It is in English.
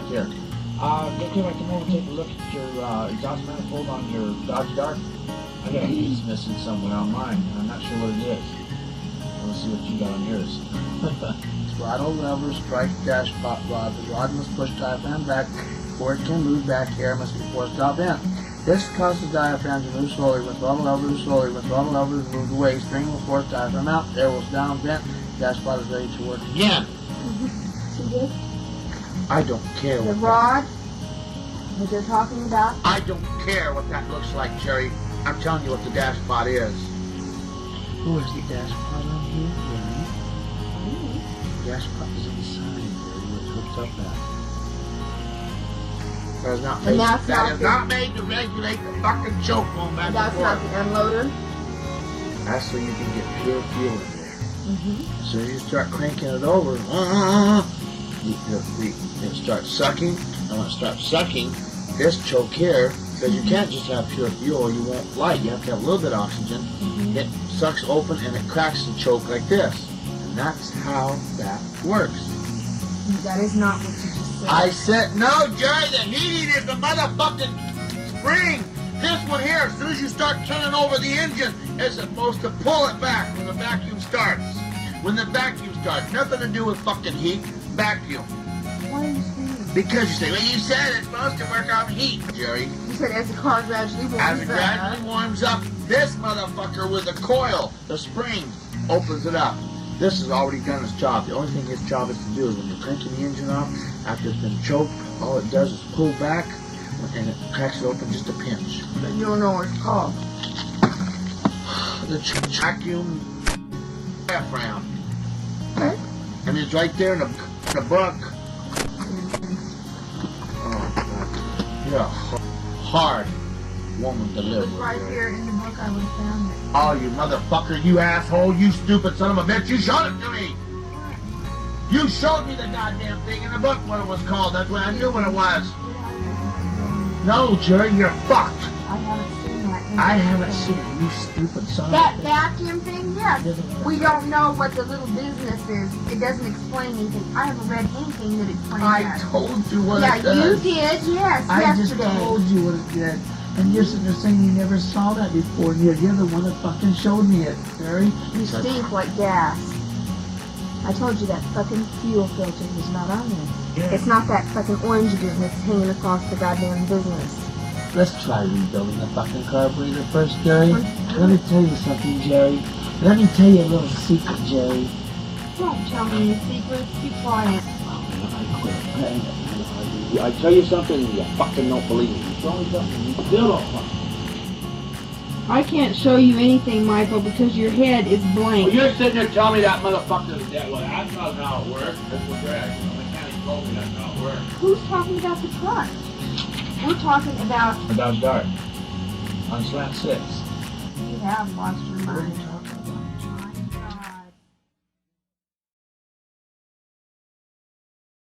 back here. Okay, I come over and take a look at your exhaust manifold on your Dodge Dart. I got a piece missing somewhere on mine, and I'm not sure what it is. Let's see what you got on yours. Throttle lever strike dash pot rod. The rod must push diaphragm back before it can move back. Air must be forced out in. This causes diaphragm to move slowly. When throttle lever moves slowly, when throttle lever is moved away, string will force diaphragm out. Air will down vent. Dash pot is ready to work again. I don't care The what rod that you're talking about? I don't care what that looks like, Jerry. I'm telling you what the dash pot is. Where's the dash pot on here, Jerry? Dash pot is inside, Jerry. It's hooked up at. That is not And made, that's that not is the- not made to regulate the fucking choke going back and That's forth. not the unloader? That's so you can get pure fuel in there. Mm-hmm. So you start cranking it over, it starts sucking, and when it starts sucking, this choke here, because you can't just have pure fuel or you won't light, you have to have a little bit of oxygen, it sucks open and it cracks the choke like this. And that's how that works. That is not what you just said. I said, no, Jerry, the heating is the motherfucking spring. This one here, as soon as you start turning over the engine, it's supposed to pull it back when the vacuum starts. When the vacuum starts, nothing to do with fucking heat, vacuum. Why are you screaming? Because you say, well, you said it's supposed to work on heat, Jerry. You said as the car gradually warms As it gradually warms up, this motherfucker with the coil, the spring, opens it up. This has already done its job. The only thing its job is to do is when you're cranking the engine off, after it's been choked, all it does is pull back, and it cracks it open just a pinch. But you don't know what it's called. The vacuum diaphragm. Okay. And it's right there in the book. Oh, God. You're a hard woman to It was live with. right here in the book. I would have found it. Oh, you motherfucker, you asshole, you stupid son of a bitch, you showed it to me! You showed me the goddamn thing in the book, what it was called. That's when I knew what it was. No, Jerry, you're fucked. I haven't seen that. I haven't seen it, you stupid son That of a bitch. vacuum thing, yes. We don't know what the little business is. It doesn't explain anything. I haven't read anything that explains I that. told you what Yeah, it does. you did, yes, I yesterday. just told you what it did. And you're sitting there saying you never saw that before. You're the one that fucking showed me it, Jerry. You stink like gas. I told you that fucking fuel filter was not on there. Yeah. It's not that fucking orange business hanging across the goddamn business. Let's try rebuilding the fucking carburetor first, Jerry. Let me tell you something, Jerry. Let me tell you a little secret, Jerry. Don't tell me any secrets. Be quiet. I quit. I tell you something, you fucking don't believe me. You tell me something, you still don't fucking. I can't show you anything, Michael, because your head is blank. Well, you're sitting there telling me that motherfucker's dead. Well, that's not how it works. That's what Greg, the mechanic told me that's how it works. Who's talking about the truck? We're talking about... About Dart. On slant 6. You have lost your mind.